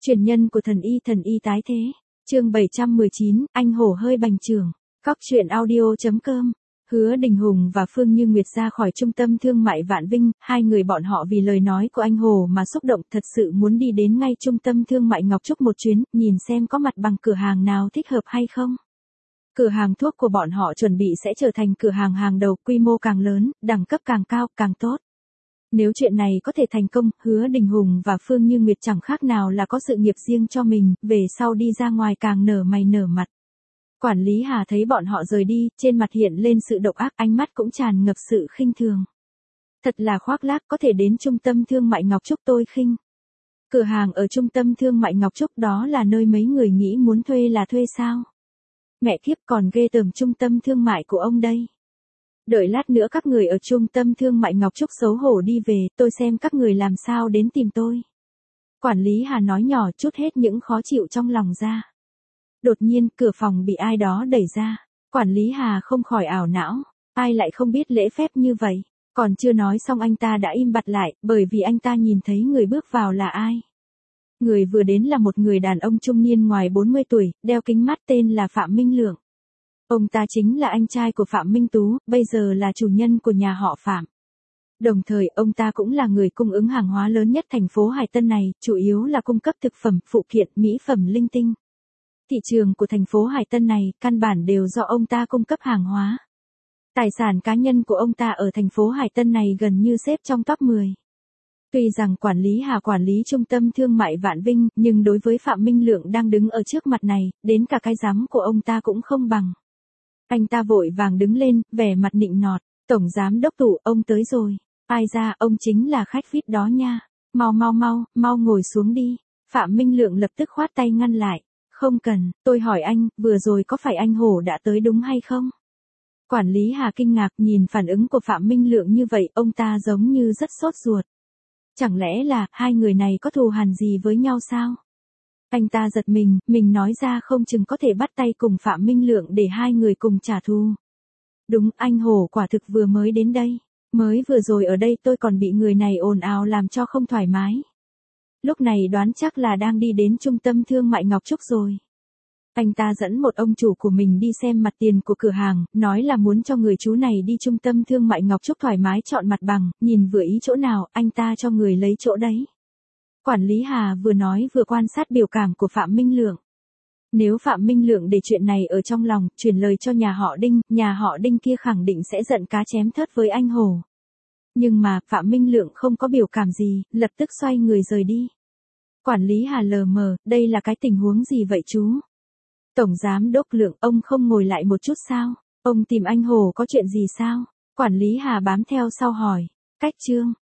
Truyền nhân của thần y tái thế. Chương 719, anh hổ hơi bành trướng. Cóc truyện audio.com. Hứa Đình Hùng và Phương Như Nguyệt ra khỏi trung tâm thương mại Vạn Vinh, hai người bọn họ vì lời nói của anh Hồ mà xúc động, thật sự muốn đi đến ngay trung tâm thương mại Ngọc Trúc một chuyến, nhìn xem có mặt bằng cửa hàng nào thích hợp hay không. Cửa hàng thuốc của bọn họ chuẩn bị sẽ trở thành cửa hàng hàng đầu, quy mô càng lớn, đẳng cấp càng cao, càng tốt. Nếu chuyện này có thể thành công, Hứa Đình Hùng và Phương Như Nguyệt chẳng khác nào là có sự nghiệp riêng cho mình, về sau đi ra ngoài càng nở mày nở mặt. Quản lý Hà thấy bọn họ rời đi, trên mặt hiện lên sự độc ác, ánh mắt cũng tràn ngập sự khinh thường. Thật là khoác lác, có thể đến trung tâm thương mại Ngọc Trúc tôi khinh. Cửa hàng ở trung tâm thương mại Ngọc Trúc đó là nơi mấy người nghĩ muốn thuê là thuê sao? Mẹ kiếp, còn ghê tởm trung tâm thương mại của ông đây. Đợi lát nữa các người ở trung tâm thương mại Ngọc Trúc xấu hổ đi về, tôi xem các người làm sao đến tìm tôi. Quản lý Hà nói nhỏ, trút hết những khó chịu trong lòng ra. Đột nhiên, cửa phòng bị ai đó đẩy ra. Quản lý Hà không khỏi ảo não. Ai lại không biết lễ phép như vậy? Còn chưa nói xong anh ta đã im bặt lại, bởi vì anh ta nhìn thấy người bước vào là ai. Người vừa đến là một người đàn ông trung niên ngoài 40 tuổi, đeo kính mắt, tên là Phạm Minh Lượng. Ông ta chính là anh trai của Phạm Minh Tú, bây giờ là chủ nhân của nhà họ Phạm. Đồng thời, ông ta cũng là người cung ứng hàng hóa lớn nhất thành phố Hải Tân này, chủ yếu là cung cấp thực phẩm, phụ kiện, mỹ phẩm linh tinh. Thị trường của thành phố Hải Tân này, căn bản đều do ông ta cung cấp hàng hóa. Tài sản cá nhân của ông ta ở thành phố Hải Tân này gần như xếp trong top 10. Tuy rằng quản lý Hà quản lý trung tâm thương mại Vạn Vinh, nhưng đối với Phạm Minh Lượng đang đứng ở trước mặt này, đến cả cái giám của ông ta cũng không bằng. Anh ta vội vàng đứng lên, vẻ mặt nịnh nọt. Tổng giám đốc Tủ, ông tới rồi. Ai ra, ông chính là khách VIP đó nha. Mau ngồi xuống đi. Phạm Minh Lượng lập tức khoát tay ngăn lại. Không cần, tôi hỏi anh, vừa rồi có phải anh Hổ đã tới đúng hay không? Quản lý Hà kinh ngạc nhìn phản ứng của Phạm Minh Lượng như vậy, ông ta giống như rất sốt ruột. Chẳng lẽ là, hai người này có thù hằn gì với nhau sao? Anh ta giật mình nói ra không chừng có thể bắt tay cùng Phạm Minh Lượng để hai người cùng trả thù. Đúng, anh Hổ quả thực vừa mới đến đây. Mới vừa rồi ở đây tôi còn bị người này ồn ào làm cho không thoải mái. Lúc này đoán chắc là đang đi đến trung tâm thương mại Ngọc Trúc rồi. Anh ta dẫn một ông chủ của mình đi xem mặt tiền của cửa hàng, nói là muốn cho người chú này đi trung tâm thương mại Ngọc Trúc thoải mái chọn mặt bằng, nhìn vừa ý chỗ nào, anh ta cho người lấy chỗ đấy. Quản lý Hà vừa nói vừa quan sát biểu cảm của Phạm Minh Lượng. Nếu Phạm Minh Lượng để chuyện này ở trong lòng, truyền lời cho nhà họ Đinh kia khẳng định sẽ giận cá chém thớt với anh Hồ. Nhưng mà, Phạm Minh Lượng không có biểu cảm gì, lập tức xoay người rời đi. Quản lý Hà lờ mờ, đây là cái tình huống gì vậy chú? Tổng giám đốc Lượng, ông không ngồi lại một chút sao? Ông tìm anh Hồ có chuyện gì sao? Quản lý Hà bám theo sau hỏi. Cách chương.